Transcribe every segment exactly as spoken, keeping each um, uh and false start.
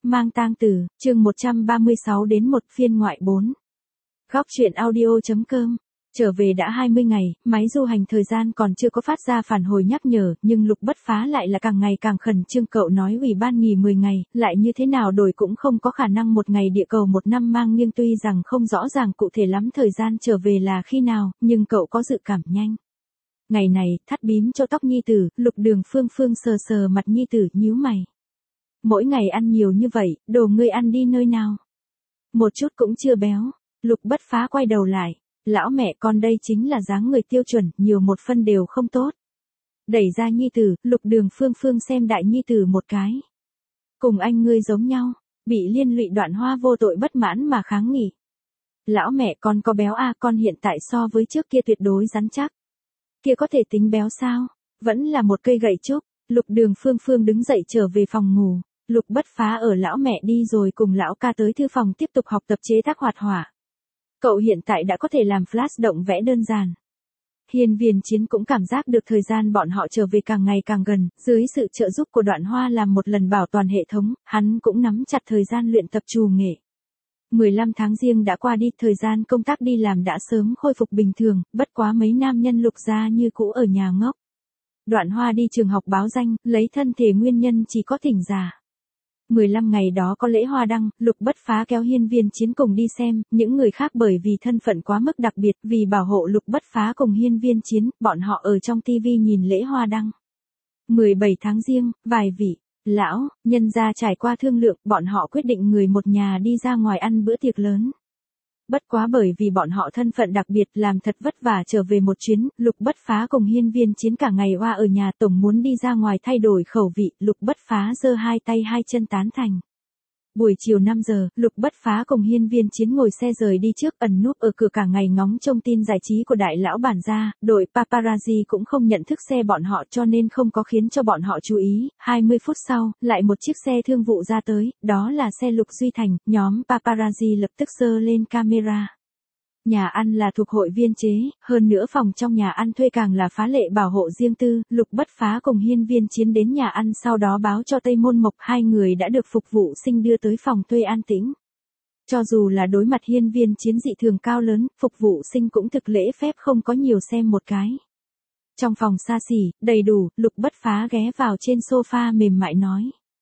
Mang tang tử, chương một trăm ba mươi sáu đến một phiên ngoại bốn. Góc truyện audio.com. Trở về đã hai mươi ngày, máy du hành thời gian còn chưa có phát ra phản hồi nhắc nhở, nhưng Lục Bất Phá lại là càng ngày càng khẩn trương. Cậu nói ủy ban nghỉ mười ngày, lại như thế nào đổi cũng không có khả năng một ngày địa cầu một năm mang nghiêng. Tuy rằng không rõ ràng cụ thể lắm thời gian trở về là khi nào, nhưng cậu có dự cảm nhanh. Ngày này, thắt bím cho tóc nhi tử, Lục Đường Phương Phương sờ sờ mặt nhi tử nhíu mày. Mỗi ngày ăn nhiều như vậy, đồ ngươi ăn đi nơi nào? Một chút cũng chưa béo. Lục Bất Phá quay đầu lại. Lão mẹ con đây chính là dáng người tiêu chuẩn, nhiều một phân đều không tốt. Đẩy ra nhi tử, Lục Đường Phương Phương xem đại nhi tử một cái. Cùng anh ngươi giống nhau, bị liên lụy Đoạn Hoa vô tội bất mãn mà kháng nghị. Lão mẹ con có béo à, con hiện tại so với trước kia tuyệt đối rắn chắc. Kia có thể tính béo sao? Vẫn là một cây gậy trúc. Lục Đường Phương Phương đứng dậy trở về phòng ngủ. Lục Bất Phá ở lão mẹ đi rồi cùng lão ca tới thư phòng tiếp tục học tập chế tác hoạt họa. Cậu hiện tại đã có thể làm flash động vẽ đơn giản. Hiên Viên Chiến cũng cảm giác được thời gian bọn họ trở về càng ngày càng gần, dưới sự trợ giúp của Đoạn Hoa làm một lần bảo toàn hệ thống, hắn cũng nắm chặt thời gian luyện tập trù nghệ. mười lăm tháng Giêng đã qua đi, thời gian công tác đi làm đã sớm khôi phục bình thường, bất quá mấy nam nhân Lục gia như cũ ở nhà ngốc. Đoạn Hoa đi trường học báo danh, lấy thân thể nguyên nhân chỉ có thỉnh giả. mười lăm ngày đó có lễ hoa đăng, Lục Bất Phá kéo Hiên Viên Chiến cùng đi xem, những người khác bởi vì thân phận quá mức đặc biệt, vì bảo hộ Lục Bất Phá cùng Hiên Viên Chiến, bọn họ ở trong tivi nhìn lễ hoa đăng. mười bảy tháng Giêng, vài vị lão nhân gia trải qua thương lượng, bọn họ quyết định người một nhà đi ra ngoài ăn bữa tiệc lớn. Bất quá bởi vì bọn họ thân phận đặc biệt làm thật vất vả trở về một chuyến, Lục Bất Phá cùng Hiên Viên Chiến cả ngày hoa ở nhà, tổng muốn đi ra ngoài thay đổi khẩu vị. Lục Bất Phá giơ hai tay hai chân tán thành. Buổi chiều năm giờ, Lục Bất Phá cùng Hiên Viên Chiến ngồi xe rời đi trước, ẩn núp ở cửa cả ngày ngóng trông tin giải trí của đại lão bản gia. Đội paparazzi cũng không nhận thức xe bọn họ cho nên không có khiến cho bọn họ chú ý. hai mươi phút sau, lại một chiếc xe thương vụ ra tới, đó là xe Lục Duy Thành, nhóm paparazzi lập tức giơ lên camera. Nhà ăn là thuộc hội viên chế, hơn nữa phòng trong nhà ăn thuê càng là phá lệ bảo hộ riêng tư. Lục Bất Phá cùng Hiên Viên Chiến đến nhà ăn sau đó báo cho Tây Môn Mộc, hai người đã được phục vụ sinh đưa tới phòng thuê an tĩnh. Cho dù là đối mặt Hiên Viên Chiến dị thường cao lớn, phục vụ sinh cũng thực lễ phép không có nhiều xem một cái. Trong phòng xa xỉ, đầy đủ, Lục Bất Phá ghé vào trên sofa mềm mại nói.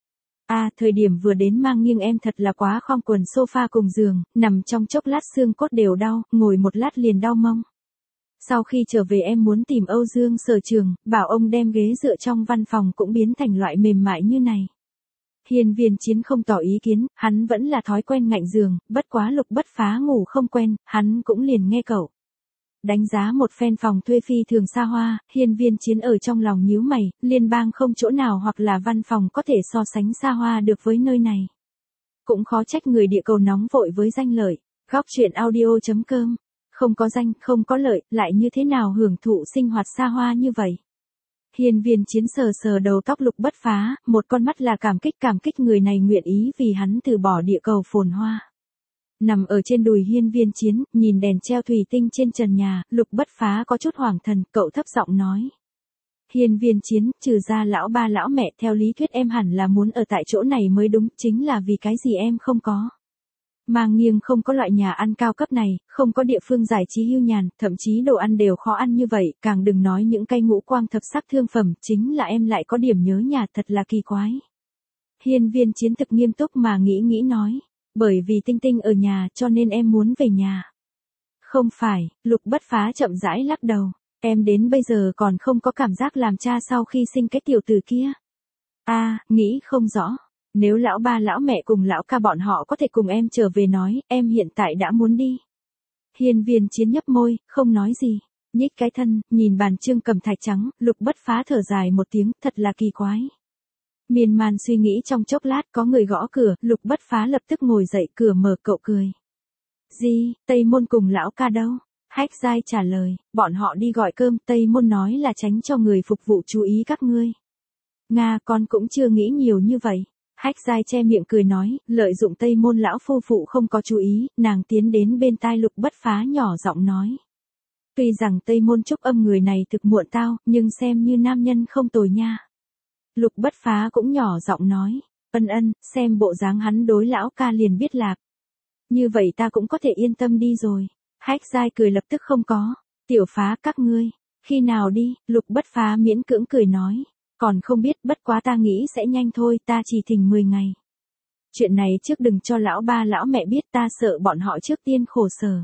A, à, thời điểm vừa đến mang nghiêng em thật là quá khom, quần sofa cùng giường, nằm trong chốc lát xương cốt đều đau, ngồi một lát liền đau mông. Sau khi trở về em muốn tìm Âu Dương Sở Trường, bảo ông đem ghế dựa trong văn phòng cũng biến thành loại mềm mại như này. Hiên Viên Chiến không tỏ ý kiến, hắn vẫn là thói quen ngạnh giường, bất quá Lục Bất Phá ngủ không quen, hắn cũng liền nghe cậu. Đánh giá một phen phòng thuê phi thường xa hoa, Hiên Viên Chiến ở trong lòng nhíu mày, liên bang không chỗ nào hoặc là văn phòng có thể so sánh xa hoa được với nơi này. Cũng khó trách người địa cầu nóng vội với danh lợi. Góc truyện audio.com. Không có danh, không có lợi, lại như thế nào hưởng thụ sinh hoạt xa hoa như vậy? Hiên Viên Chiến sờ sờ đầu tóc Lục Bất Phá, một con mắt là cảm kích cảm kích người này nguyện ý vì hắn từ bỏ địa cầu phồn hoa. Nằm ở trên đùi Hiên Viên Chiến, nhìn đèn treo thủy tinh trên trần nhà, Lục Bất Phá có chút hoảng thần, cậu thấp giọng nói. Hiên Viên Chiến, trừ ra lão ba lão mẹ, theo lý thuyết em hẳn là muốn ở tại chỗ này mới đúng, chính là vì cái gì em không có. Mang nghiêng không có loại nhà ăn cao cấp này, không có địa phương giải trí hưu nhàn, thậm chí đồ ăn đều khó ăn như vậy, càng đừng nói những cây ngũ quang thập sắc thương phẩm, chính là em lại có điểm nhớ nhà, thật là kỳ quái. Hiên Viên Chiến thực nghiêm túc mà nghĩ nghĩ nói. Bởi vì Tinh Tinh ở nhà cho nên em muốn về nhà. Không phải, Lục Bất Phá chậm rãi lắc đầu. Em đến bây giờ còn không có cảm giác làm cha sau khi sinh cái tiểu tử kia. A, à, nghĩ không rõ. Nếu lão ba lão mẹ cùng lão ca bọn họ có thể cùng em trở về nói, em hiện tại đã muốn đi. Hiên Viên Chiến nhấp môi, không nói gì. Nhích cái thân, nhìn bàn trương cẩm thạch trắng, Lục Bất Phá thở dài một tiếng, thật là kỳ quái. Miên man suy nghĩ trong chốc lát có người gõ cửa, Lục Bất Phá lập tức ngồi dậy, cửa mở, cậu cười. Gì, Tây Môn cùng lão ca đâu? Hách Giai trả lời, bọn họ đi gọi cơm, Tây Môn nói là tránh cho người phục vụ chú ý các ngươi. Nga, con cũng chưa nghĩ nhiều như vậy. Hách Giai che miệng cười nói, lợi dụng Tây Môn lão phu phụ không có chú ý, nàng tiến đến bên tai Lục Bất Phá nhỏ giọng nói. Tuy rằng Tây Môn Trúc Âm người này thực muộn tao, nhưng xem như nam nhân không tồi nha. Lục Bất Phá cũng nhỏ giọng nói, ân ân, xem bộ dáng hắn đối lão ca liền biết lạc. Như vậy ta cũng có thể yên tâm đi rồi. Hách Giai cười lập tức không có. Tiểu Phá các ngươi, khi nào đi, Lục Bất Phá miễn cưỡng cười nói. Còn không biết, bất quá ta nghĩ sẽ nhanh thôi, ta chỉ thỉnh mười ngày. Chuyện này trước đừng cho lão ba lão mẹ biết, ta sợ bọn họ trước tiên khổ sở.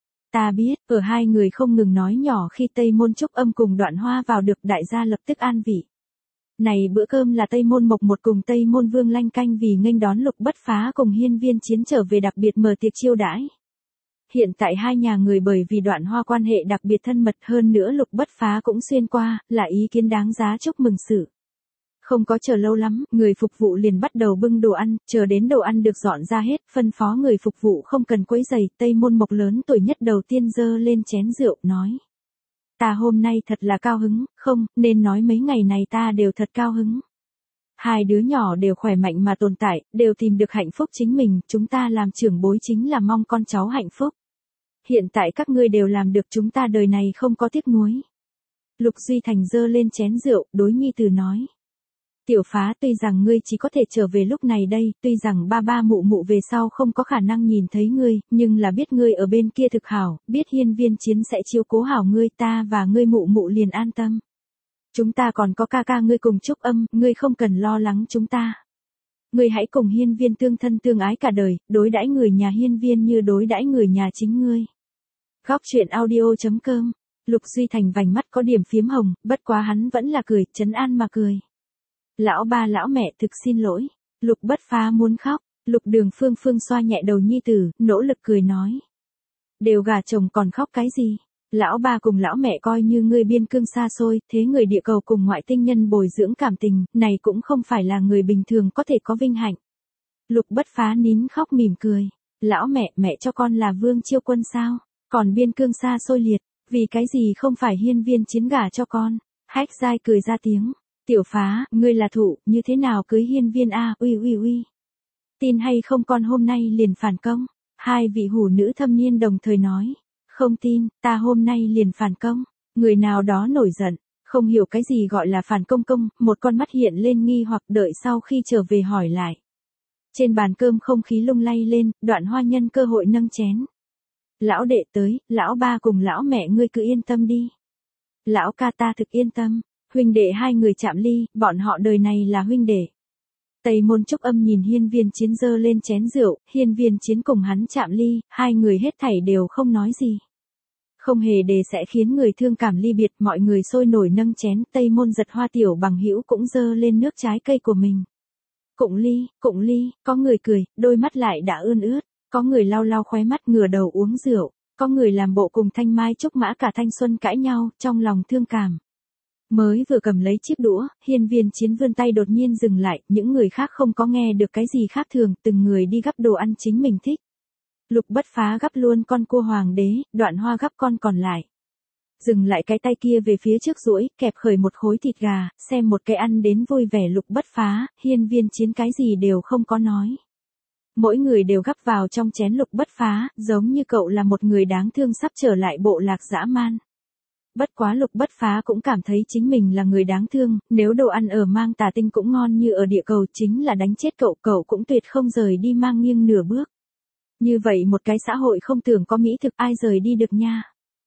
Ta biết, ở hai người không ngừng nói nhỏ khi Tây Môn Trúc Âm cùng Đoạn Hoa vào được, đại gia lập tức an vị. Này bữa cơm là Tây Môn Mộc Một cùng Tây Môn Vương Lanh canh vì nghênh đón Lục Bất Phá cùng Hiên Viên Chiến trở về đặc biệt mở tiệc chiêu đãi. Hiện tại hai nhà người bởi vì Đoạn Hoa quan hệ đặc biệt thân mật, hơn nữa Lục Bất Phá cũng xuyên qua, là ý kiến đáng giá chúc mừng sự. Không có chờ lâu lắm, người phục vụ liền bắt đầu bưng đồ ăn, chờ đến đồ ăn được dọn ra hết, phân phó người phục vụ không cần quấy rầy. Tây Môn Mộc lớn tuổi nhất đầu tiên giơ lên chén rượu, nói. Ta hôm nay thật là cao hứng, không, nên nói mấy ngày này ta đều thật cao hứng. Hai đứa nhỏ đều khỏe mạnh mà tồn tại, đều tìm được hạnh phúc chính mình, chúng ta làm trưởng bối chính là mong con cháu hạnh phúc. Hiện tại các ngươi đều làm được, chúng ta đời này không có tiếc nuối. Lục Duy Thành giơ lên chén rượu, đối nhi tử nói. Tiểu Phá, tuy rằng ngươi chỉ có thể trở về lúc này đây, tuy rằng ba ba mụ mụ về sau không có khả năng nhìn thấy ngươi, nhưng là biết ngươi ở bên kia thực hảo, biết Hiên Viên Chiến sẽ chiếu cố hảo ngươi, ta và ngươi mụ mụ liền an tâm. Chúng ta còn có ca ca ngươi cùng Trúc Âm, ngươi không cần lo lắng chúng ta. Ngươi hãy cùng Hiên Viên tương thân tương ái cả đời, đối đãi người nhà Hiên Viên như đối đãi người nhà chính ngươi. Góc truyện audio chấm com. Lục Duy Thành vành mắt có điểm phiếm hồng, bất quá hắn vẫn là cười, trấn an mà cười. Lão ba lão mẹ thực xin lỗi. Lục Bất Phá muốn khóc. Lục Đường Phương Phương xoa nhẹ đầu nhi tử, nỗ lực cười nói. Đều gả chồng còn khóc cái gì? Lão ba cùng lão mẹ coi như ngươi biên cương xa xôi, thế người địa cầu cùng ngoại tinh nhân bồi dưỡng cảm tình, này cũng không phải là người bình thường có thể có vinh hạnh. Lục Bất Phá nín khóc mỉm cười. Lão mẹ, mẹ cho con là Vương Chiêu Quân sao? Còn biên cương xa xôi liệt, vì cái gì không phải Hiên Viên Chiến gả cho con? Hách Giai cười ra tiếng. Tiểu Phá, ngươi là thụ, như thế nào cưới Hiên Viên a? Uy uy uy. Tin hay không con hôm nay liền phản công? Hai vị hủ nữ thâm niên đồng thời nói. Không tin, ta hôm nay liền phản công. Người nào đó nổi giận, không hiểu cái gì gọi là phản công công, một con mắt hiện lên nghi hoặc, đợi sau khi trở về hỏi lại. Trên bàn cơm không khí lung lay lên, Đoạn Hoa nhân cơ hội nâng chén. Lão đệ tới, lão ba cùng lão mẹ ngươi cứ yên tâm đi. Lão ca ta thực yên tâm. Huynh đệ hai người chạm ly, bọn họ đời này là huynh đệ. Tây Môn Trúc Âm nhìn Hiên Viên Chiến giơ lên chén rượu, Hiên Viên Chiến cùng hắn chạm ly, hai người hết thảy đều không nói gì. Không hề để sẽ khiến người thương cảm ly biệt, mọi người sôi nổi nâng chén, Tây Môn Giật Hoa tiểu bằng hữu cũng giơ lên nước trái cây của mình. Cụng ly, cụng ly, có người cười, đôi mắt lại đã ươn ướt, có người lau lau khóe mắt ngửa đầu uống rượu, có người làm bộ cùng Thanh Mai Trúc Mã cả thanh xuân cãi nhau, trong lòng thương cảm. Mới vừa cầm lấy chiếc đũa, Hiên Viên Chiến vươn tay đột nhiên dừng lại, những người khác không có nghe được cái gì khác thường, từng người đi gắp đồ ăn chính mình thích. Lục Bất Phá gắp luôn con cua hoàng đế, Đoạn Hoa gắp con còn lại. Dừng lại cái tay kia về phía trước duỗi, kẹp khởi một khối thịt gà, xem một cái ăn đến vui vẻ Lục Bất Phá, Hiên Viên Chiến cái gì đều không có nói. Mỗi người đều gắp vào trong chén Lục Bất Phá, giống như cậu là một người đáng thương sắp trở lại bộ lạc dã man. Bất quá Lục Bất Phá cũng cảm thấy chính mình là người đáng thương, nếu đồ ăn ở Mang Tà Tinh cũng ngon như ở địa cầu chính là đánh chết cậu, cậu cũng tuyệt không rời đi Mang Nghiêng nửa bước. Như vậy một cái xã hội không tưởng có mỹ thực ai rời đi được nha.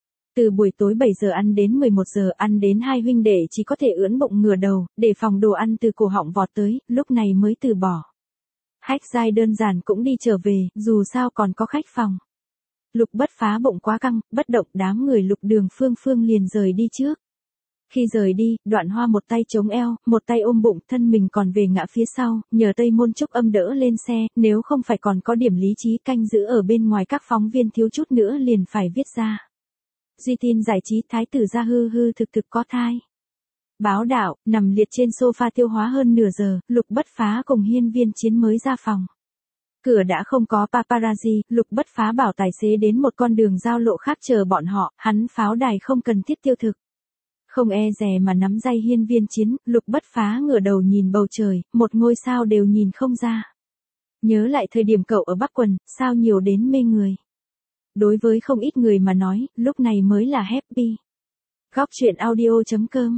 Từ buổi tối bảy giờ ăn đến mười một giờ ăn đến hai huynh đệ chỉ có thể ưỡn bụng ngửa đầu, để phòng đồ ăn từ cổ họng vọt tới, lúc này mới từ bỏ. Hách Giai đơn giản cũng đi trở về, dù sao còn có khách phòng. Lục Bất Phá bụng quá căng, bất động, đám người Lục Đường Phương Phương liền rời đi trước. Khi rời đi, Đoạn Hoa một tay chống eo, một tay ôm bụng, thân mình còn về ngã phía sau, nhờ Tây Môn Trúc Âm đỡ lên xe, nếu không phải còn có điểm lý trí canh giữ ở bên ngoài các phóng viên thiếu chút nữa liền phải viết ra. Duy tin giải trí thái tử gia hư hư thực thực có thai. Báo đạo, nằm liệt trên sofa tiêu hóa hơn nửa giờ, Lục Bất Phá cùng Hiên Viên Chiến mới ra phòng. Cửa đã không có paparazzi, Lục Bất Phá bảo tài xế đến một con đường giao lộ khác chờ bọn họ, hắn pháo đài không cần thiết tiêu thực. Không e dè mà nắm tay Hiên Viên Chiến, Lục Bất Phá ngửa đầu nhìn bầu trời, một ngôi sao đều nhìn không ra. Nhớ lại thời điểm cậu ở Bắc Quần, sao nhiều đến mê người. Đối với không ít người mà nói, lúc này mới là happy. Góc truyện audio chấm com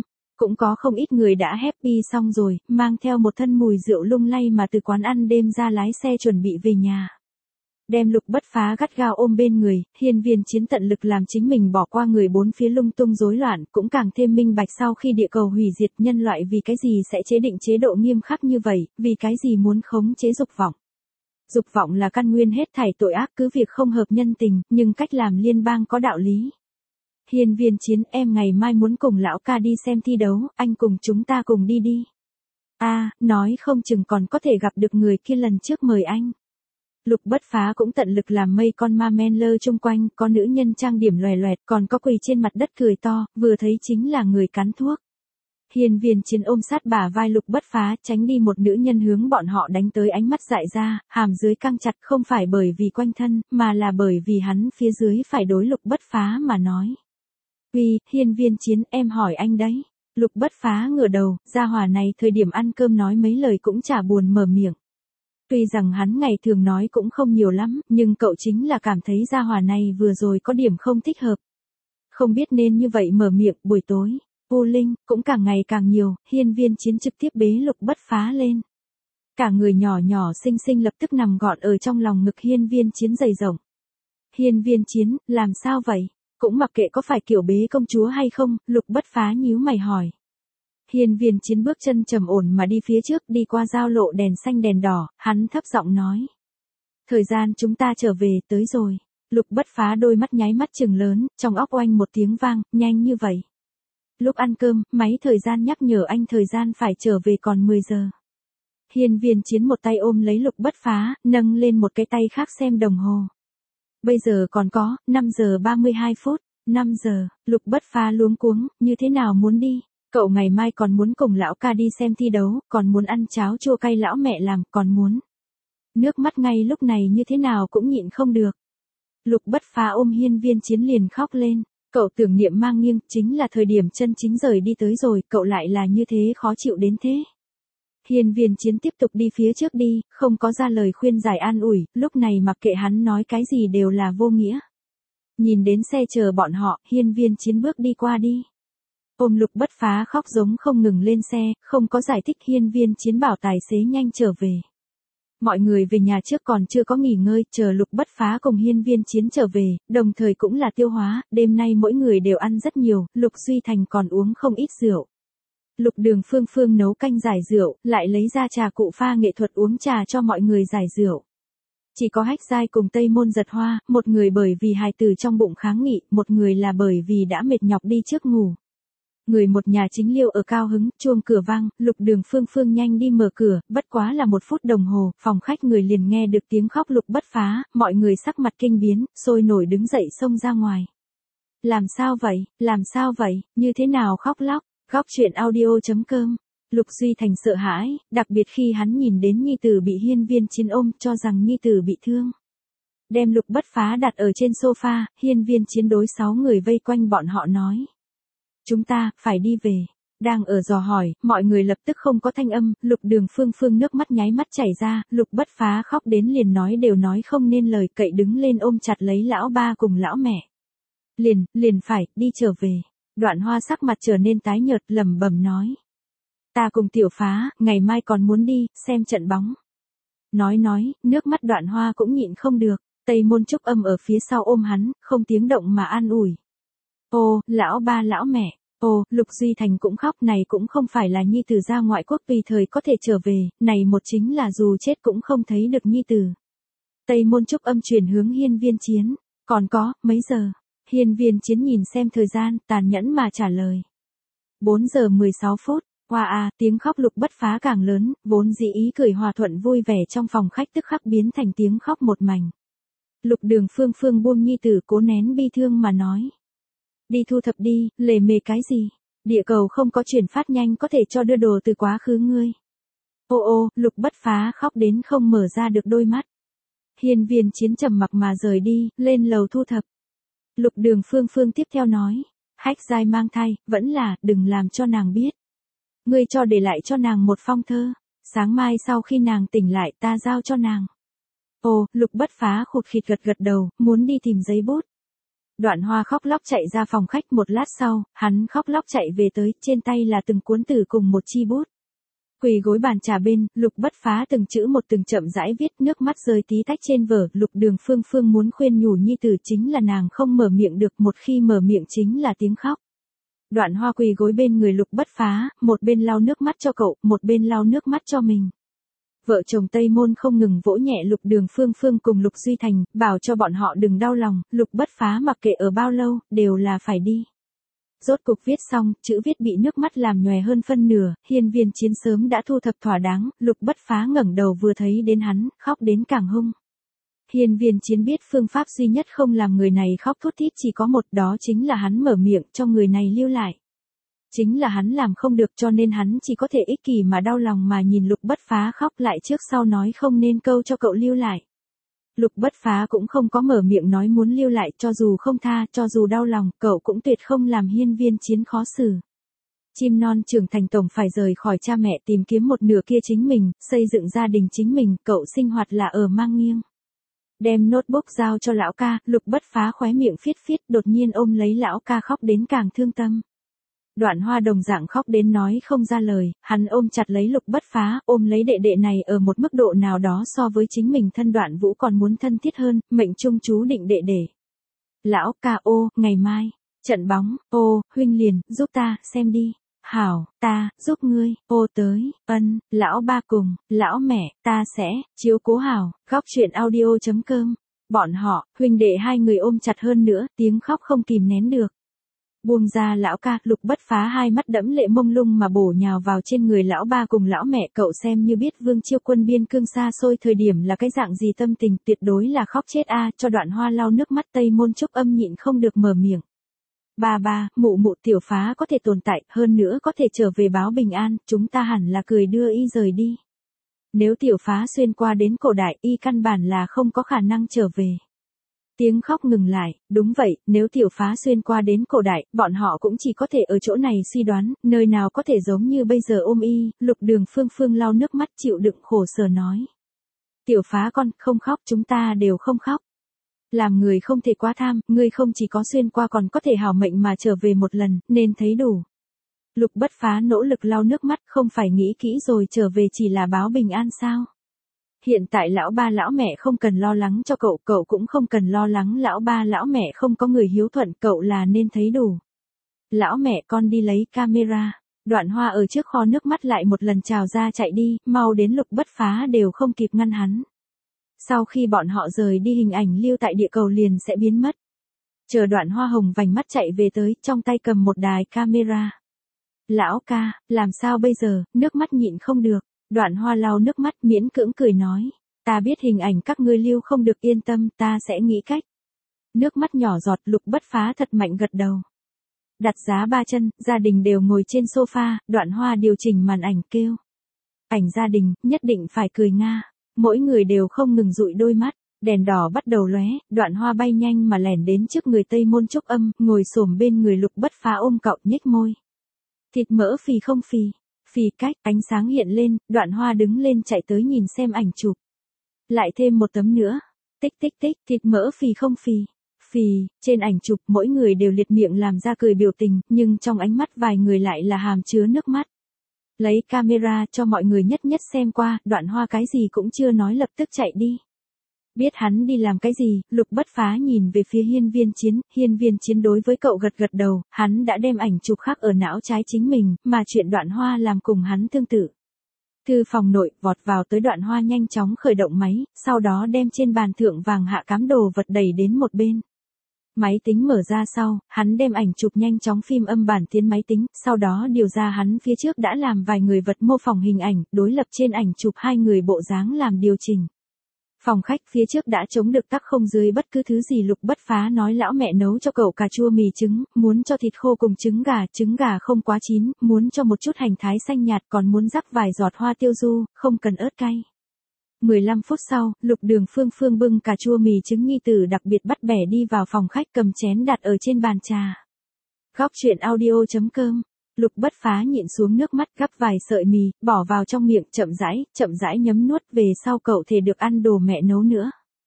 Cũng có không ít người đã happy xong rồi, mang theo một thân mùi rượu lung lay mà từ quán ăn đêm ra lái xe chuẩn bị về nhà. Đem Lục Bất Phá gắt gao ôm bên người, Hiên Viên Chiến tận lực làm chính mình bỏ qua người bốn phía lung tung rối loạn, cũng càng thêm minh bạch sau khi địa cầu hủy diệt nhân loại vì cái gì sẽ chế định chế độ nghiêm khắc như vậy, vì cái gì muốn khống chế dục vọng. Dục vọng là căn nguyên hết thảy tội ác, cứ việc không hợp nhân tình, nhưng cách làm liên bang có đạo lý. Hiên Viên Chiến, em ngày mai muốn cùng lão ca đi xem thi đấu, anh cùng chúng ta cùng đi đi. A, à, nói không chừng còn có thể gặp được người kia lần trước mời anh. Lục Bất Phá cũng tận lực làm mây con ma men lơ chung quanh, có nữ nhân trang điểm loè loẹt, còn có quỳ trên mặt đất cười to, vừa thấy chính là người cắn thuốc. Hiên Viên Chiến ôm sát bả vai Lục Bất Phá, tránh đi một nữ nhân hướng bọn họ đánh tới, ánh mắt dại ra, hàm dưới căng chặt, không phải bởi vì quanh thân, mà là bởi vì hắn phía dưới phải đối Lục Bất Phá mà nói. Uy, Hiên Viên Chiến, em hỏi anh đấy. Lục Bất Phá ngửa đầu, gia hỏa này thời điểm ăn cơm nói mấy lời cũng chả buồn mở miệng. Tuy rằng hắn ngày thường nói cũng không nhiều lắm, nhưng cậu chính là cảm thấy gia hỏa này vừa rồi có điểm không thích hợp. Không biết nên như vậy mở miệng. Buổi tối, U Linh cũng càng ngày càng nhiều, Hiên Viên Chiến trực tiếp bế Lục Bất Phá lên. Cả người nhỏ nhỏ xinh xinh lập tức nằm gọn ở trong lòng ngực Hiên Viên Chiến dày rộng. Hiên Viên Chiến, làm sao vậy? Cũng mặc kệ có phải kiểu bế công chúa hay không, Lục Bất Phá nhíu mày hỏi. Hiên Viên Chiến bước chân trầm ổn mà đi phía trước, đi qua giao lộ đèn xanh đèn đỏ, hắn thấp giọng nói. Thời gian chúng ta trở về, tới rồi. Lục Bất Phá đôi mắt nháy mắt trừng lớn, trong óc oanh một tiếng vang, nhanh như vậy. Lúc ăn cơm, máy thời gian nhắc nhở anh thời gian phải trở về còn mười giờ. Hiên Viên Chiến một tay ôm lấy Lục Bất Phá, nâng lên một cái tay khác xem đồng hồ. Bây giờ còn có, năm giờ ba mươi hai phút, năm giờ, Lục Bất Phá luống cuống, như thế nào muốn đi? Cậu ngày mai còn muốn cùng lão ca đi xem thi đấu, còn muốn ăn cháo chua cay lão mẹ làm, còn muốn. Nước mắt ngay lúc này như thế nào cũng nhịn không được. Lục Bất Phá ôm Hiên Viên Chiến liền khóc lên, cậu tưởng niệm mang nghiêng, chính là thời điểm chân chính rời đi tới rồi, cậu lại là như thế khó chịu đến thế. Hiên Viên Chiến tiếp tục đi phía trước đi, không có ra lời khuyên giải an ủi, lúc này mặc kệ hắn nói cái gì đều là vô nghĩa. Nhìn đến xe chờ bọn họ, Hiên Viên Chiến bước đi qua đi. Ôm Lục Bất Phá khóc giống không ngừng lên xe, không có giải thích. Hiên Viên Chiến bảo tài xế nhanh trở về. Mọi người về nhà trước còn chưa có nghỉ ngơi, chờ Lục Bất Phá cùng Hiên Viên Chiến trở về, đồng thời cũng là tiêu hóa, đêm nay mỗi người đều ăn rất nhiều, Lục Duy Thành còn uống không ít rượu. Lục Đường Phương Phương nấu canh giải rượu, lại lấy ra trà cụ pha nghệ thuật uống trà cho mọi người giải rượu. Chỉ có Hách Giai cùng Tây Môn Giật Hoa, một người bởi vì hài tử trong bụng kháng nghị, một người là bởi vì đã mệt nhọc đi trước ngủ. Người một nhà chính liêu ở cao hứng, chuông cửa vang, Lục Đường Phương Phương nhanh đi mở cửa, bất quá là một phút đồng hồ, phòng khách người liền nghe được tiếng khóc Lục Bất Phá, mọi người sắc mặt kinh biến, sôi nổi đứng dậy xông ra ngoài. Làm sao vậy, làm sao vậy, như thế nào khóc lóc, Góc truyện audio chấm com. Lục Duy Thành sợ hãi, đặc biệt khi hắn nhìn đến nhi tử bị Hiên Viên Chiến ôm, cho rằng nhi tử bị thương. Đem Lục Bất Phá đặt ở trên sofa, Hiên Viên Chiến đối sáu người vây quanh bọn họ nói. Chúng ta, phải đi về. Đang ở dò hỏi, mọi người lập tức không có thanh âm, Lục Đường Phương Phương nước mắt nháy mắt chảy ra, Lục Bất Phá khóc đến liền nói đều nói không nên lời, cậy đứng lên ôm chặt lấy lão ba cùng lão mẹ. Liền, liền phải, đi trở về. Đoạn Hoa sắc mặt trở nên tái nhợt, lẩm bẩm nói. Ta cùng Tiểu Phá, ngày mai còn muốn đi, xem trận bóng. Nói nói, nước mắt Đoạn Hoa cũng nhịn không được, Tây Môn Trúc Âm ở phía sau ôm hắn, không tiếng động mà an ủi. Ô, lão ba lão mẹ, ô, Lục Duy Thành cũng khóc, này cũng không phải là nhi tử ra ngoại quốc tùy thời có thể trở về, này một chính là dù chết cũng không thấy được nhi tử. Tây Môn Trúc Âm chuyển hướng Hiên Viên Chiến, còn có, mấy giờ? Hiên Viên Chiến nhìn xem thời gian, tàn nhẫn mà trả lời. bốn giờ mười sáu phút, hoa à, tiếng khóc Lục Bất Phá càng lớn, vốn dĩ ý cười hòa thuận vui vẻ trong phòng khách tức khắc biến thành tiếng khóc một mảnh. Lục Đường Phương Phương buông nhi tử cố nén bi thương mà nói. Đi thu thập đi, lề mề cái gì? Địa cầu không có chuyển phát nhanh có thể cho đưa đồ từ quá khứ ngươi. Ô ô, Lục Bất Phá khóc đến không mở ra được đôi mắt. Hiên Viên Chiến trầm mặc mà rời đi, lên lầu thu thập. Lục Đường Phương Phương tiếp theo nói, Hách Giai mang thai, vẫn là, đừng làm cho nàng biết. Ngươi cho để lại cho nàng một phong thơ, sáng mai sau khi nàng tỉnh lại ta giao cho nàng. Ồ, Lục Bất Phá khụt khịt gật gật đầu, muốn đi tìm giấy bút. Đoạn Hoa khóc lóc chạy ra phòng khách, một lát sau, hắn khóc lóc chạy về tới, trên tay là từng cuốn từ cùng một chi bút. Quỳ gối bàn trà bên, Lục Bất Phá từng chữ một từng chậm rãi viết, nước mắt rơi tí tách trên vở. Lục Đường Phương Phương muốn khuyên nhủ nhi tử, chính là nàng không mở miệng được, một khi mở miệng chính là tiếng khóc. Đoạn Hoa quỳ gối bên người Lục Bất Phá, một bên lau nước mắt cho cậu, một bên lau nước mắt cho mình. Vợ chồng Tây Môn không ngừng vỗ nhẹ Lục Đường Phương Phương cùng Lục Duy Thành, bảo cho bọn họ đừng đau lòng. Lục Bất Phá mặc kệ ở bao lâu, đều là phải đi. Rốt cục viết xong, chữ viết bị nước mắt làm nhòe hơn phân nửa, Hiên Viên Chiến sớm đã thu thập thỏa đáng. Lục Bất Phá ngẩng đầu vừa thấy đến hắn, khóc đến càng hung. Hiên Viên Chiến biết phương pháp duy nhất không làm người này khóc thút thít chỉ có một, đó chính là hắn mở miệng cho người này lưu lại. Chính là hắn làm không được, cho nên hắn chỉ có thể ích kỷ mà đau lòng mà nhìn Lục Bất Phá khóc, lại trước sau nói không nên câu cho cậu lưu lại. Lục Bất Phá cũng không có mở miệng nói muốn lưu lại, cho dù không tha, cho dù đau lòng, cậu cũng tuyệt không làm Hiên Viên Chiến khó xử. Chim non trưởng thành tổng phải rời khỏi cha mẹ, tìm kiếm một nửa kia chính mình, xây dựng gia đình chính mình, cậu sinh hoạt là ở Mang Nghiêng. Đem notebook giao cho lão ca, Lục Bất Phá khóe miệng phiết phiết, đột nhiên ôm lấy lão ca khóc đến càng thương tâm. Đoạn Hoa đồng dạng khóc đến nói không ra lời, hắn ôm chặt lấy Lục Bất Phá, ôm lấy đệ đệ này ở một mức độ nào đó so với chính mình thân Đoạn Vũ còn muốn thân thiết hơn, mệnh trung chú định đệ đệ. Lão ca ô, ngày mai, trận bóng, ô, huynh liền, giúp ta, xem đi. Hảo, ta, giúp ngươi, ô tới, ân, lão ba cùng, lão mẹ, ta sẽ, chiếu cố hảo, góc truyện audio chấm com. Bọn họ, huynh đệ hai người ôm chặt hơn nữa, tiếng khóc không kìm nén được. Buông ra lão ca, Lục Bất Phá hai mắt đẫm lệ mông lung mà bổ nhào vào trên người lão ba cùng lão mẹ, cậu xem như biết Vương Chiêu Quân biên cương xa xôi thời điểm là cái dạng gì tâm tình, tuyệt đối là khóc chết a. Cho Đoạn Hoa lau nước mắt, Tây Môn Trúc Âm nhịn không được mở miệng. Ba ba, mụ mụ, Tiểu Phá có thể tồn tại, hơn nữa có thể trở về báo bình an, chúng ta hẳn là cười đưa y rời đi. Nếu Tiểu Phá xuyên qua đến cổ đại, y căn bản là không có khả năng trở về. Tiếng khóc ngừng lại, đúng vậy, nếu Tiểu Phá xuyên qua đến cổ đại, bọn họ cũng chỉ có thể ở chỗ này suy đoán, nơi nào có thể giống như bây giờ ôm y. Lục Đường Phương Phương lau nước mắt chịu đựng khổ sở nói. Tiểu Phá con, không khóc, chúng ta đều không khóc. Làm người không thể quá tham, ngươi không chỉ có xuyên qua còn có thể hảo mệnh mà trở về một lần, nên thấy đủ. Lục Bất Phá nỗ lực lau nước mắt, không phải nghĩ kỹ rồi trở về chỉ là báo bình an sao? Hiện tại lão ba lão mẹ không cần lo lắng cho cậu, cậu cũng không cần lo lắng lão ba lão mẹ không có người hiếu thuận, cậu là nên thấy đủ. Lão mẹ, con đi lấy camera. Đoạn Hoa ở trước kho nước mắt lại một lần trào ra chạy đi, mau đến Lục Bất Phá đều không kịp ngăn hắn. Sau khi bọn họ rời đi, hình ảnh lưu tại địa cầu liền sẽ biến mất. Chờ Đoạn Hoa hồng vành mắt chạy về tới, trong tay cầm một đài camera. Lão ca, làm sao bây giờ, nước mắt nhịn không được. Đoạn Hoa lau nước mắt miễn cưỡng cười nói. Ta biết hình ảnh các ngươi lưu không được, yên tâm, ta sẽ nghĩ cách. Nước mắt nhỏ giọt, Lục Bất Phá thật mạnh gật đầu. Đặt giá ba chân, gia đình đều ngồi trên sofa, Đoạn Hoa điều chỉnh màn ảnh kêu. Ảnh gia đình, nhất định phải cười nga. Mỗi người đều không ngừng dụi đôi mắt, đèn đỏ bắt đầu lóe, Đoạn Hoa bay nhanh mà lẻn đến trước người Tây Môn Trúc Âm, ngồi xổm bên người Lục Bất Phá ôm cậu, nhếch môi. Thịt mỡ phì không phì? Phì cách, ánh sáng hiện lên, Đoạn Hoa đứng lên chạy tới nhìn xem ảnh chụp. Lại thêm một tấm nữa. Tích tích tích, thịt mỡ phì không phì? Phì, trên ảnh chụp mỗi người đều liệt miệng làm ra cười biểu tình, nhưng trong ánh mắt vài người lại là hàm chứa nước mắt. Lấy camera cho mọi người nhất nhất xem qua, Đoạn Hoa cái gì cũng chưa nói lập tức chạy đi. Biết hắn đi làm cái gì, Lục Bất Phá nhìn về phía Hiên Viên Chiến, Hiên Viên Chiến đối với cậu gật gật đầu, hắn đã đem ảnh chụp khắc ở não trái chính mình, mà chuyện Đoạn Hoa làm cùng hắn tương tự. Thư phòng nội, vọt vào tới Đoạn Hoa nhanh chóng khởi động máy, sau đó đem trên bàn thượng vàng hạ cám đồ vật đẩy đến một bên. Máy tính mở ra sau, hắn đem ảnh chụp nhanh chóng phim âm bản tiến máy tính, sau đó điều ra hắn phía trước đã làm vài người vật mô phỏng hình ảnh, đối lập trên ảnh chụp hai người bộ dáng làm điều chỉnh. Phòng khách phía trước đã chống được tắc không dưới bất cứ thứ gì. Lục Bất Phá nói lão mẹ nấu cho cậu cà chua mì trứng, muốn cho thịt khô cùng trứng gà, trứng gà không quá chín, muốn cho một chút hành thái xanh nhạt, còn muốn rắc vài giọt hoa tiêu du, không cần ớt cay. mười lăm phút sau, Lục Đường Phương Phương bưng cà chua mì trứng nhi tử đặc biệt bắt bẻ đi vào phòng khách, cầm chén đặt ở trên bàn trà. Góc truyện audio chấm com. Lục Bất Phá nhịn xuống nước mắt, gắp vài sợi mì, bỏ vào trong miệng, chậm rãi, chậm rãi nhấm nuốt, về sau cậu thể được ăn đồ mẹ nấu nữa.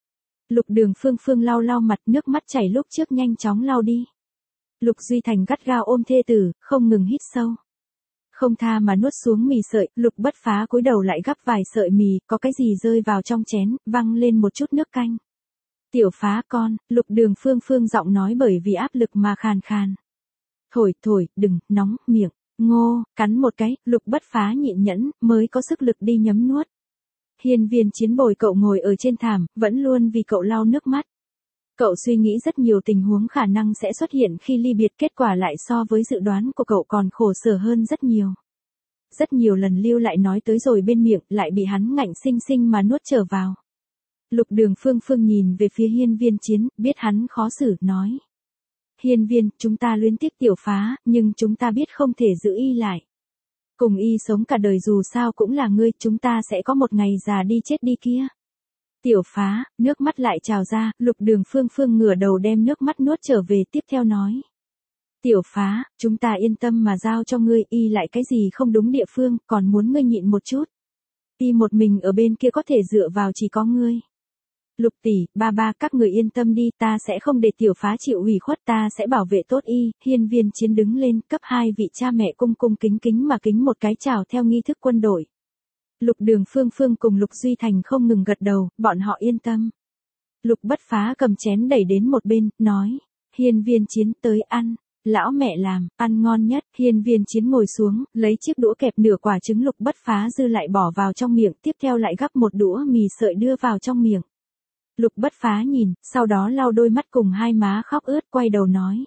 Lục Đường Phương Phương lau lau mặt, nước mắt chảy lúc trước nhanh chóng lau đi. Lục Duy Thành gắt gao ôm thê tử, không ngừng hít sâu. Không tha mà nuốt xuống mì sợi, Lục Bất Phá cúi đầu lại gắp vài sợi mì, có cái gì rơi vào trong chén, văng lên một chút nước canh. Tiểu Phá con, Lục Đường Phương Phương giọng nói bởi vì áp lực mà khàn khàn. Thổi thổi, đừng, nóng, miệng, ngô, cắn một cái, Lục Bất Phá nhịn nhẫn, mới có sức lực đi nhấm nuốt. Hiên Viên Chiến bồi cậu ngồi ở trên thảm, vẫn luôn vì cậu lau nước mắt. Cậu suy nghĩ rất nhiều tình huống khả năng sẽ xuất hiện khi ly biệt, kết quả lại so với dự đoán của cậu còn khổ sở hơn rất nhiều. Rất nhiều lần lưu lại nói tới rồi bên miệng, lại bị hắn ngạnh sinh sinh mà nuốt trở vào. Lục Đường Phương Phương nhìn về phía Hiên Viên Chiến, biết hắn khó xử, nói. Hiên Viên, chúng ta luyến tiếc Tiểu Phá, nhưng chúng ta biết không thể giữ y lại. Cùng y sống cả đời dù sao cũng là ngươi, chúng ta sẽ có một ngày già đi chết đi kia. Tiểu Phá, nước mắt lại trào ra, Lục Đường Phương Phương ngửa đầu đem nước mắt nuốt trở về, tiếp theo nói. Tiểu Phá, chúng ta yên tâm mà giao cho ngươi, y lại cái gì không đúng địa phương, còn muốn ngươi nhịn một chút. Y một mình ở bên kia có thể dựa vào chỉ có ngươi. Lục tỷ, ba ba, các người yên tâm đi, ta sẽ không để Tiểu Phá chịu ủy khuất, ta sẽ bảo vệ tốt y. Hiên Viên Chiến đứng lên, cấp hai vị cha mẹ cung cung kính kính mà kính một cái chào theo nghi thức quân đội. Lục Đường Phương Phương cùng Lục Duy Thành không ngừng gật đầu, bọn họ yên tâm. Lục Bất Phá cầm chén đẩy đến một bên, nói, Hiên Viên Chiến tới ăn, lão mẹ làm, ăn ngon nhất. Hiên Viên Chiến ngồi xuống, lấy chiếc đũa kẹp nửa quả trứng Lục Bất Phá dư lại bỏ vào trong miệng, tiếp theo lại gắp một đũa mì sợi đưa vào trong miệng. Lục Bất Phá nhìn, sau đó lau đôi mắt cùng hai má khóc ướt, quay đầu nói.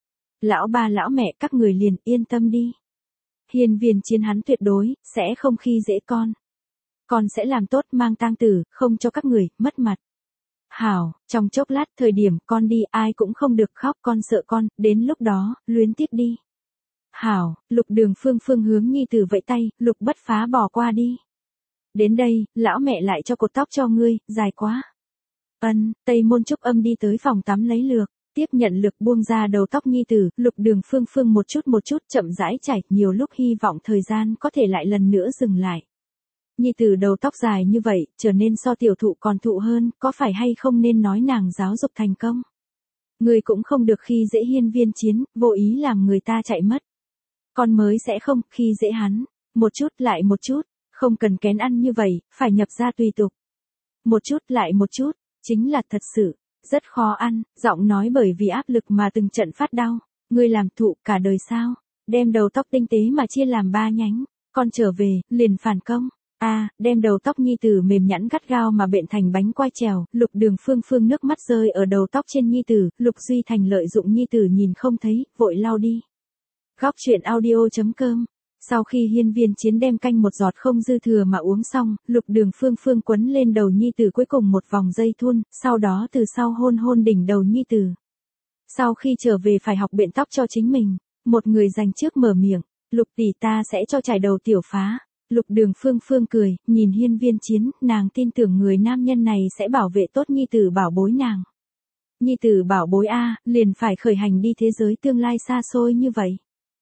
Lão ba lão mẹ, các người liền yên tâm đi. Hiên Viên Chiến hắn tuyệt đối, sẽ không khi dễ con. Con sẽ làm tốt mang tang tử, không cho các người, mất mặt. Hảo, trong chốc lát thời điểm con đi ai cũng không được khóc, con sợ con, đến lúc đó, luyến tiếc đi. Hảo, Lục Đường Phương Phương hướng nhi tử vẫy tay, Lục Bất Phá bỏ qua đi. Đến đây, lão mẹ lại cho cột tóc cho ngươi, dài quá. Ân, Tây Môn Trúc Âm đi tới phòng tắm lấy lược, tiếp nhận lược buông ra đầu tóc nhi tử, Lục Đường Phương Phương một chút một chút chậm rãi chảy, nhiều lúc hy vọng thời gian có thể lại lần nữa dừng lại. Nhi tử đầu tóc dài như vậy, trở nên so tiểu thụ còn thụ hơn, có phải hay không nên nói nàng giáo dục thành công? Người cũng không được khi dễ Hiên Viên Chiến, vô ý làm người ta chạy mất. Con mới sẽ không, khi dễ hắn. Một chút lại một chút, không cần kén ăn như vậy, phải nhập ra tùy tục. Một chút lại một chút, chính là thật sự, rất khó ăn, giọng nói bởi vì áp lực mà từng trận phát đau. Ngươi làm thụ cả đời sao? Đem đầu tóc tinh tế mà chia làm ba nhánh, con trở về, liền phản công. A, à, đem đầu tóc nhi tử mềm nhẵn gắt gao mà bện thành bánh quai trèo, Lục Đường Phương Phương nước mắt rơi ở đầu tóc trên nhi tử, Lục Duy Thành lợi dụng nhi tử nhìn không thấy, vội lau đi. Góc truyện audio chấm com. Sau khi Hiên Viên Chiến đem canh một giọt không dư thừa mà uống xong, Lục Đường Phương Phương quấn lên đầu nhi tử cuối cùng một vòng dây thun, sau đó từ sau hôn hôn đỉnh đầu nhi tử. Sau khi trở về phải học biện tóc cho chính mình, một người dành trước mở miệng, Lục tỷ ta sẽ cho chải đầu Tiểu Phá. Lục Đường Phương Phương cười, nhìn Hiên Viên Chiến, nàng tin tưởng người nam nhân này sẽ bảo vệ tốt nhi tử bảo bối nàng. Nhi tử bảo bối a, liền phải khởi hành đi thế giới tương lai xa xôi như vậy.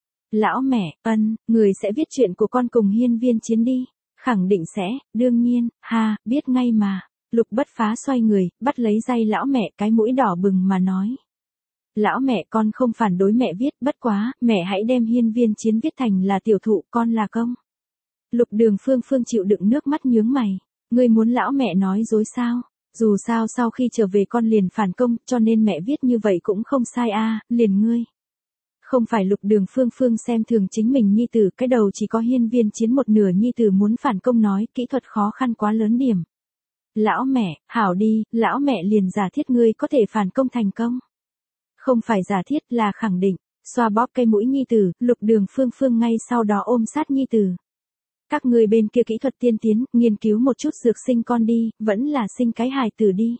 Lão mẹ, ân, người sẽ viết chuyện của con cùng Hiên Viên Chiến đi. Khẳng định sẽ, đương nhiên, ha, biết ngay mà. Lục Bất Phá xoay người, bắt lấy dây lão mẹ, cái mũi đỏ bừng mà nói. Lão mẹ, con không phản đối mẹ viết, bất quá, mẹ hãy đem Hiên Viên Chiến viết thành là tiểu thụ, con là công. Lục Đường Phương Phương chịu đựng nước mắt nhướng mày. Ngươi muốn lão mẹ nói dối sao? Dù sao sau khi trở về con liền phản công, cho nên mẹ viết như vậy cũng không sai a, liền ngươi. Không phải Lục Đường Phương Phương xem thường chính mình nhi tử, cái đầu chỉ có Hiên Viên Chiến một nửa nhi tử muốn phản công nói, kỹ thuật khó khăn quá lớn điểm. Lão mẹ, hảo đi, lão mẹ liền giả thiết ngươi có thể phản công thành công. Không phải giả thiết là khẳng định, xoa bóp cây mũi nhi tử, Lục Đường Phương Phương ngay sau đó ôm sát nhi tử. Các người bên kia kỹ thuật tiên tiến, nghiên cứu một chút dược sinh con đi, vẫn là sinh cái hài tử đi.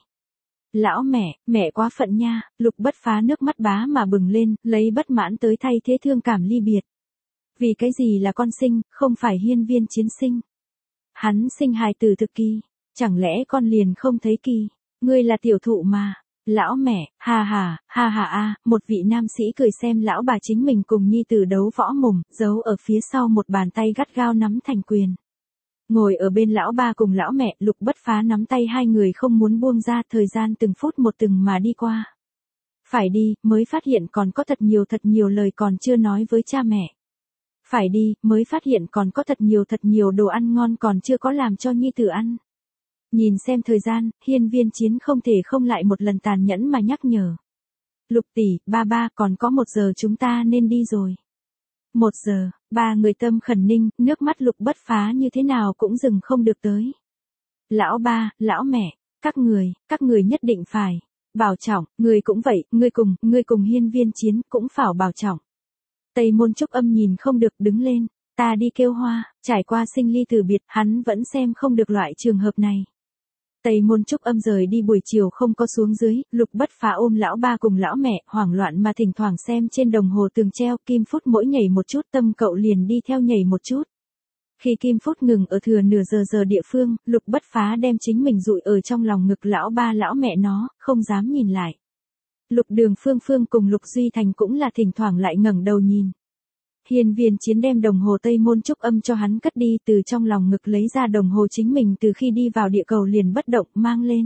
Lão mẹ, mẹ quá phận nha, Lục Bất Phá nước mắt bá mà bừng lên, lấy bất mãn tới thay thế thương cảm ly biệt. Vì cái gì là con sinh, không phải Hiên Viên Chiến sinh. Hắn sinh hài tử thực kỳ, chẳng lẽ con liền không thấy kỳ, ngươi là tiểu thụ mà. Lão mẹ, ha ha, ha ha a, một vị nam sĩ cười xem lão bà chính mình cùng nhi tử đấu võ mồm, giấu ở phía sau một bàn tay gắt gao nắm thành quyền. Ngồi ở bên lão ba cùng lão mẹ, Lục Bất Phá nắm tay hai người không muốn buông ra, thời gian từng phút một từng mà đi qua. Phải đi, mới phát hiện còn có thật nhiều thật nhiều lời còn chưa nói với cha mẹ. Phải đi, mới phát hiện còn có thật nhiều thật nhiều đồ ăn ngon còn chưa có làm cho nhi tử ăn. Nhìn xem thời gian, Hiên Viên Chiến không thể không lại một lần tàn nhẫn mà nhắc nhở. Lục tỷ, ba ba, còn có một giờ chúng ta nên đi rồi. Một giờ, ba người tâm khẩn ninh, nước mắt Lục Bất Phá như thế nào cũng dừng không được tới. Lão ba, lão mẹ, các người, các người nhất định phải bảo trọng, người cũng vậy, ngươi cùng, ngươi cùng Hiên Viên Chiến cũng phải bảo trọng. Tây Môn Trúc Âm nhìn không được đứng lên, ta đi kêu Hoa, trải qua sinh ly từ biệt, hắn vẫn xem không được loại trường hợp này. Tây Môn Trúc Âm rời đi buổi chiều không có xuống dưới, Lục Bất Phá ôm lão ba cùng lão mẹ, hoảng loạn mà thỉnh thoảng xem trên đồng hồ tường treo, kim phút mỗi nhảy một chút, tâm cậu liền đi theo nhảy một chút. Khi kim phút ngừng ở thừa nửa giờ giờ địa phương, Lục Bất Phá đem chính mình dụi ở trong lòng ngực lão ba lão mẹ nó, không dám nhìn lại. Lục Đường Phương Phương cùng Lục Duy Thành cũng là thỉnh thoảng lại ngẩng đầu nhìn. Hiên Viên Chiến đem đồng hồ Tây Môn Trúc Âm cho hắn cất đi, từ trong lòng ngực lấy ra đồng hồ chính mình từ khi đi vào địa cầu liền bất động mang lên.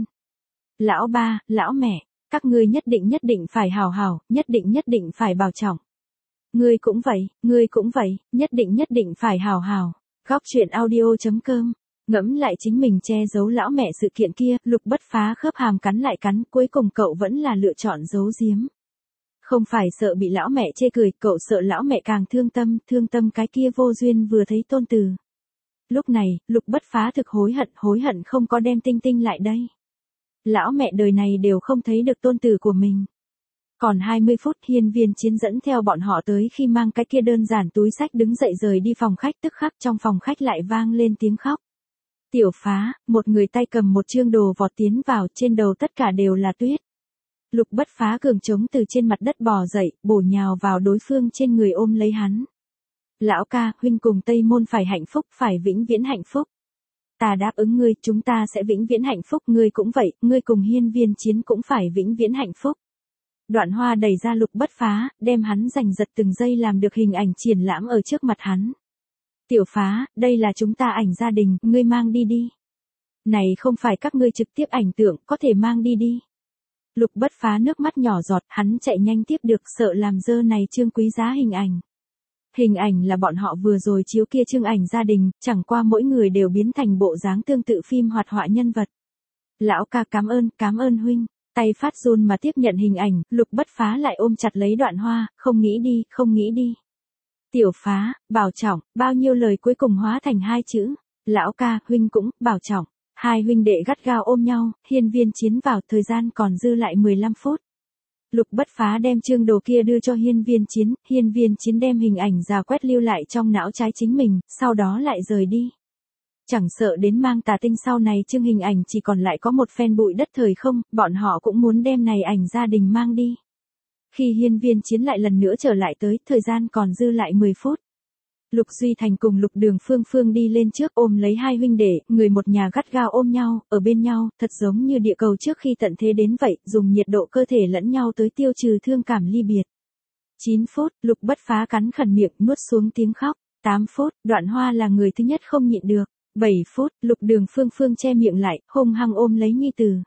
Lão ba, lão mẹ, các ngươi nhất định nhất định phải hảo hảo, nhất định nhất định phải bảo trọng. Ngươi cũng vậy, ngươi cũng vậy, nhất định nhất định phải hảo hảo. Góc truyện audio chấm com. Ngẫm lại chính mình che giấu lão mẹ sự kiện kia, Lục Bất Phá khớp hàm cắn lại cắn, cuối cùng cậu vẫn là lựa chọn giấu giếm. Không phải sợ bị lão mẹ chê cười, cậu sợ lão mẹ càng thương tâm, thương tâm cái kia vô duyên vừa thấy tôn từ. Lúc này, Lục Bất Phá thực hối hận, hối hận không có đem Tinh Tinh lại đây. Lão mẹ đời này đều không thấy được tôn tử của mình. Còn hai mươi phút, Hiên Viên Chiến dẫn theo bọn họ tới khi mang cái kia đơn giản túi sách đứng dậy rời đi phòng khách, tức khắc trong phòng khách lại vang lên tiếng khóc. Tiểu Phá, một người tay cầm một chương đồ vọt tiến vào, trên đầu tất cả đều là tuyết. Lục Bất Phá cường trống từ trên mặt đất bò dậy, bổ nhào vào đối phương trên người ôm lấy hắn. Lão ca, huynh cùng Tây Môn phải hạnh phúc, phải vĩnh viễn hạnh phúc. Ta đáp ứng ngươi, chúng ta sẽ vĩnh viễn hạnh phúc, ngươi cũng vậy, ngươi cùng Hiên Viên Chiến cũng phải vĩnh viễn hạnh phúc. Đoạn Hoa đẩy ra Lục Bất Phá, đem hắn giành giật từng giây làm được hình ảnh triển lãm ở trước mặt hắn. Tiểu Phá, đây là chúng ta ảnh gia đình, ngươi mang đi đi. Này không phải các ngươi trực tiếp ảnh tượng, có thể mang đi đi. Lục Bất Phá nước mắt nhỏ giọt, hắn chạy nhanh tiếp được, sợ làm dơ này chương quý giá hình ảnh. Hình ảnh là bọn họ vừa rồi chiếu kia chương ảnh gia đình, chẳng qua mỗi người đều biến thành bộ dáng tương tự phim hoạt họa nhân vật. Lão ca cảm ơn, cảm ơn huynh. Tay phát run mà tiếp nhận hình ảnh, Lục Bất Phá lại ôm chặt lấy Đoạn Hoa, không nghĩ đi, không nghĩ đi. Tiểu Phá, bảo trọng, bao nhiêu lời cuối cùng hóa thành hai chữ. Lão ca, huynh cũng, bảo trọng. Hai huynh đệ gắt gao ôm nhau, Hiên Viên Chiến vào, thời gian còn dư lại mười lăm phút. Lục Bất Phá đem chương đồ kia đưa cho Hiên Viên Chiến, Hiên Viên Chiến đem hình ảnh ra quét lưu lại trong não trái chính mình, sau đó lại rời đi. Chẳng sợ đến mang tà tinh sau này chương hình ảnh chỉ còn lại có một phen bụi đất thời không, bọn họ cũng muốn đem này ảnh gia đình mang đi. Khi Hiên Viên Chiến lại lần nữa trở lại tới, thời gian còn dư lại mười phút. Lục Duy Thành cùng Lục Đường Phương Phương đi lên trước ôm lấy hai huynh đệ, người một nhà gắt gao ôm nhau, ở bên nhau, thật giống như địa cầu trước khi tận thế đến vậy, dùng nhiệt độ cơ thể lẫn nhau tới tiêu trừ thương cảm ly biệt. chín phút, Lục Bất Phá cắn khẩn miệng, nuốt xuống tiếng khóc. tám phút, Đoạn Hoa là người thứ nhất không nhịn được. bảy phút, Lục Đường Phương Phương che miệng lại, hung hăng ôm lấy nhi tử.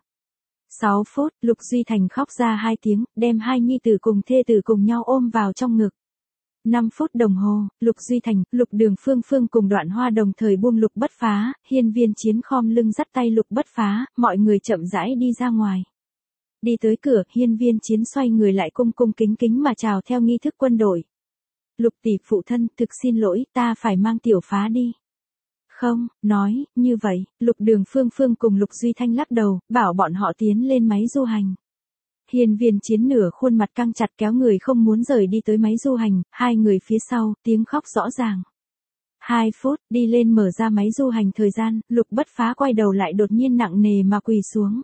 sáu phút, Lục Duy Thành khóc ra hai tiếng, đem hai nhi tử cùng thê tử cùng nhau ôm vào trong ngực. năm phút đồng hồ, Lục Duy Thành, Lục Đường Phương Phương cùng Đoạn Hoa đồng thời buông Lục Bất Phá, Hiên Viên Chiến khom lưng dắt tay Lục Bất Phá, mọi người chậm rãi đi ra ngoài. Đi tới cửa, Hiên Viên Chiến xoay người lại cung cung kính kính mà chào theo nghi thức quân đội. Lục tỷ phụ thân, thực xin lỗi, ta phải mang Tiểu Phá đi. Không, nói, như vậy, Lục Đường Phương Phương cùng Lục Duy Thanh lắc đầu, bảo bọn họ tiến lên máy du hành. Hiên Viên Chiến nửa khuôn mặt căng chặt kéo người không muốn rời đi tới máy du hành, hai người phía sau, tiếng khóc rõ ràng. Hai phút, đi lên mở ra máy du hành thời gian, Lục Bất Phá quay đầu lại đột nhiên nặng nề mà quỳ xuống.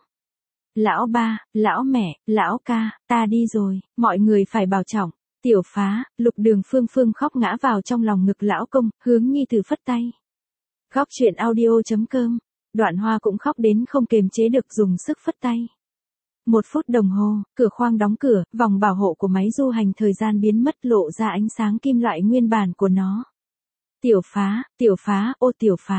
Lão ba, lão mẹ, lão ca, ta đi rồi, mọi người phải bảo trọng. Tiểu Phá, Lục Đường Phương Phương khóc ngã vào trong lòng ngực lão công, hướng nhi tử phất tay. Góc truyện audio chấm com. Đoạn Hoa cũng khóc đến không kềm chế được dùng sức phất tay. Một phút đồng hồ, cửa khoang đóng cửa, vòng bảo hộ của máy du hành thời gian biến mất lộ ra ánh sáng kim loại nguyên bản của nó. Tiểu Phá, Tiểu Phá, ô Tiểu Phá.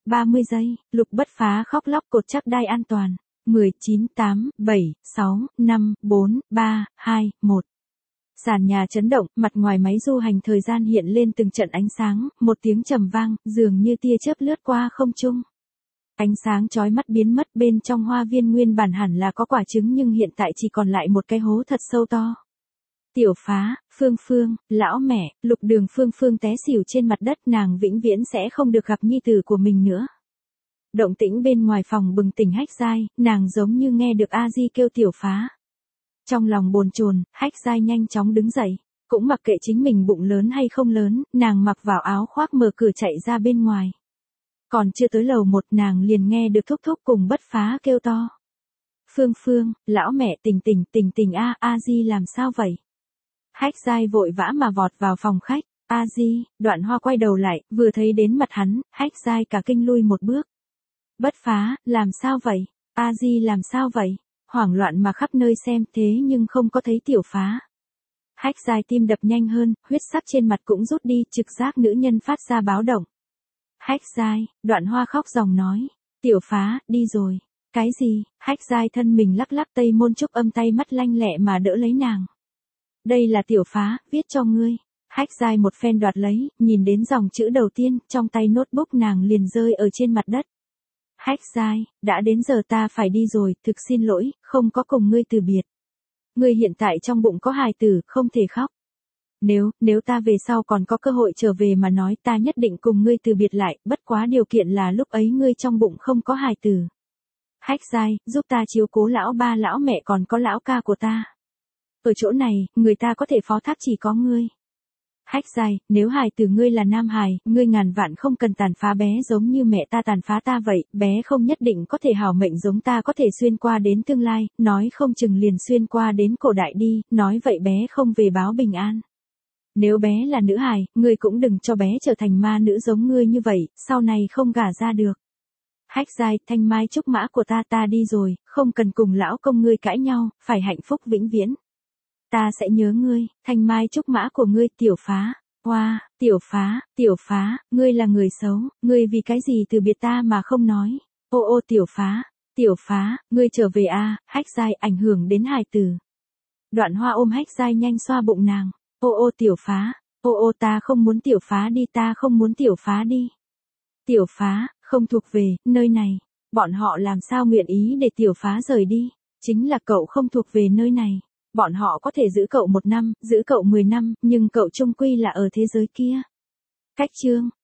ba mươi giây, Lục Bất Phá khóc lóc cột chắc đai an toàn. mười, chín, tám, bảy, sáu, năm, bốn, ba, hai, một. Sàn nhà chấn động, mặt ngoài máy du hành thời gian hiện lên từng trận ánh sáng, một tiếng trầm vang, dường như tia chớp lướt qua không trung. Ánh sáng chói mắt biến mất, bên trong hoa viên nguyên bản hẳn là có quả trứng nhưng hiện tại chỉ còn lại một cái hố thật sâu to. Tiểu Phá, Phương Phương, lão mẹ, Lục Đường Phương Phương té xỉu trên mặt đất, nàng vĩnh viễn sẽ không được gặp nhi tử của mình nữa. Động tĩnh bên ngoài phòng bừng tỉnh Hách Giai, nàng giống như nghe được A Di kêu Tiểu Phá. Trong lòng bồn chồn, Hách Giai nhanh chóng đứng dậy, cũng mặc kệ chính mình bụng lớn hay không lớn, nàng mặc vào áo khoác mở cửa chạy ra bên ngoài. Còn chưa tới lầu một nàng liền nghe được Thúc Thúc cùng Bất Phá kêu to. Phương Phương, lão mẹ, Tình Tình, Tình Tình a, A Di làm sao vậy? Hách Giai vội vã mà vọt vào phòng khách. A Di, Đoạn Hoa quay đầu lại, vừa thấy đến mặt hắn, Hách Giai cả kinh lui một bước. Bất Phá, làm sao vậy? A Di làm sao vậy? Hoảng loạn mà khắp nơi xem, thế nhưng không có thấy Tiểu Phá. Hách Giai tim đập nhanh hơn, huyết sắc trên mặt cũng rút đi, trực giác nữ nhân phát ra báo động. Hách Giai, Đoạn Hoa khóc ròng nói. Tiểu Phá, đi rồi. Cái gì? Hách Giai thân mình lắc lắc, Tây Môn Trúc Âm tay mắt lanh lẹ mà đỡ lấy nàng. Đây là Tiểu Phá, viết cho ngươi. Hách Giai một phen đoạt lấy, nhìn đến dòng chữ đầu tiên, trong tay notebook nàng liền rơi ở trên mặt đất. Hách Giai, đã đến giờ ta phải đi rồi, thực xin lỗi, không có cùng ngươi từ biệt. Ngươi hiện tại trong bụng có hài tử, không thể khóc. Nếu, nếu ta về sau còn có cơ hội trở về mà nói, ta nhất định cùng ngươi từ biệt lại, bất quá điều kiện là lúc ấy ngươi trong bụng không có hài tử. Hách Giai, giúp ta chiếu cố lão ba lão mẹ còn có lão ca của ta. Ở chỗ này, người ta có thể phó thác chỉ có ngươi. Hách Giai, nếu hài tử ngươi là nam hài, ngươi ngàn vạn không cần tàn phá bé giống như mẹ ta tàn phá ta vậy, bé không nhất định có thể hảo mệnh giống ta, có thể xuyên qua đến tương lai, nói không chừng liền xuyên qua đến cổ đại đi, nói vậy bé không về báo bình an. Nếu bé là nữ hài, ngươi cũng đừng cho bé trở thành ma nữ giống ngươi như vậy, sau này không gả ra được. Hách Giai, thanh mai trúc mã của ta, ta đi rồi, không cần cùng lão công ngươi cãi nhau, phải hạnh phúc vĩnh viễn. Ta sẽ nhớ ngươi, thanh mai trúc mã của ngươi. Tiểu Phá. Hoa, wow, Tiểu Phá, Tiểu Phá, ngươi là người xấu, ngươi vì cái gì từ biệt ta mà không nói. Ô ô Tiểu Phá, Tiểu Phá, ngươi trở về a. À, Hách Giai, ảnh hưởng đến hài tử. Đoạn Hoa ôm Hách Giai nhanh xoa bụng nàng. Ô ô Tiểu Phá, ô ô ta không muốn Tiểu Phá đi, ta không muốn Tiểu Phá đi. Tiểu Phá, không thuộc về, nơi này. Bọn họ làm sao nguyện ý để Tiểu Phá rời đi, chính là cậu không thuộc về nơi này. Bọn họ có thể giữ cậu một năm, giữ cậu mười năm, nhưng cậu chung quy là ở thế giới kia. Cách chương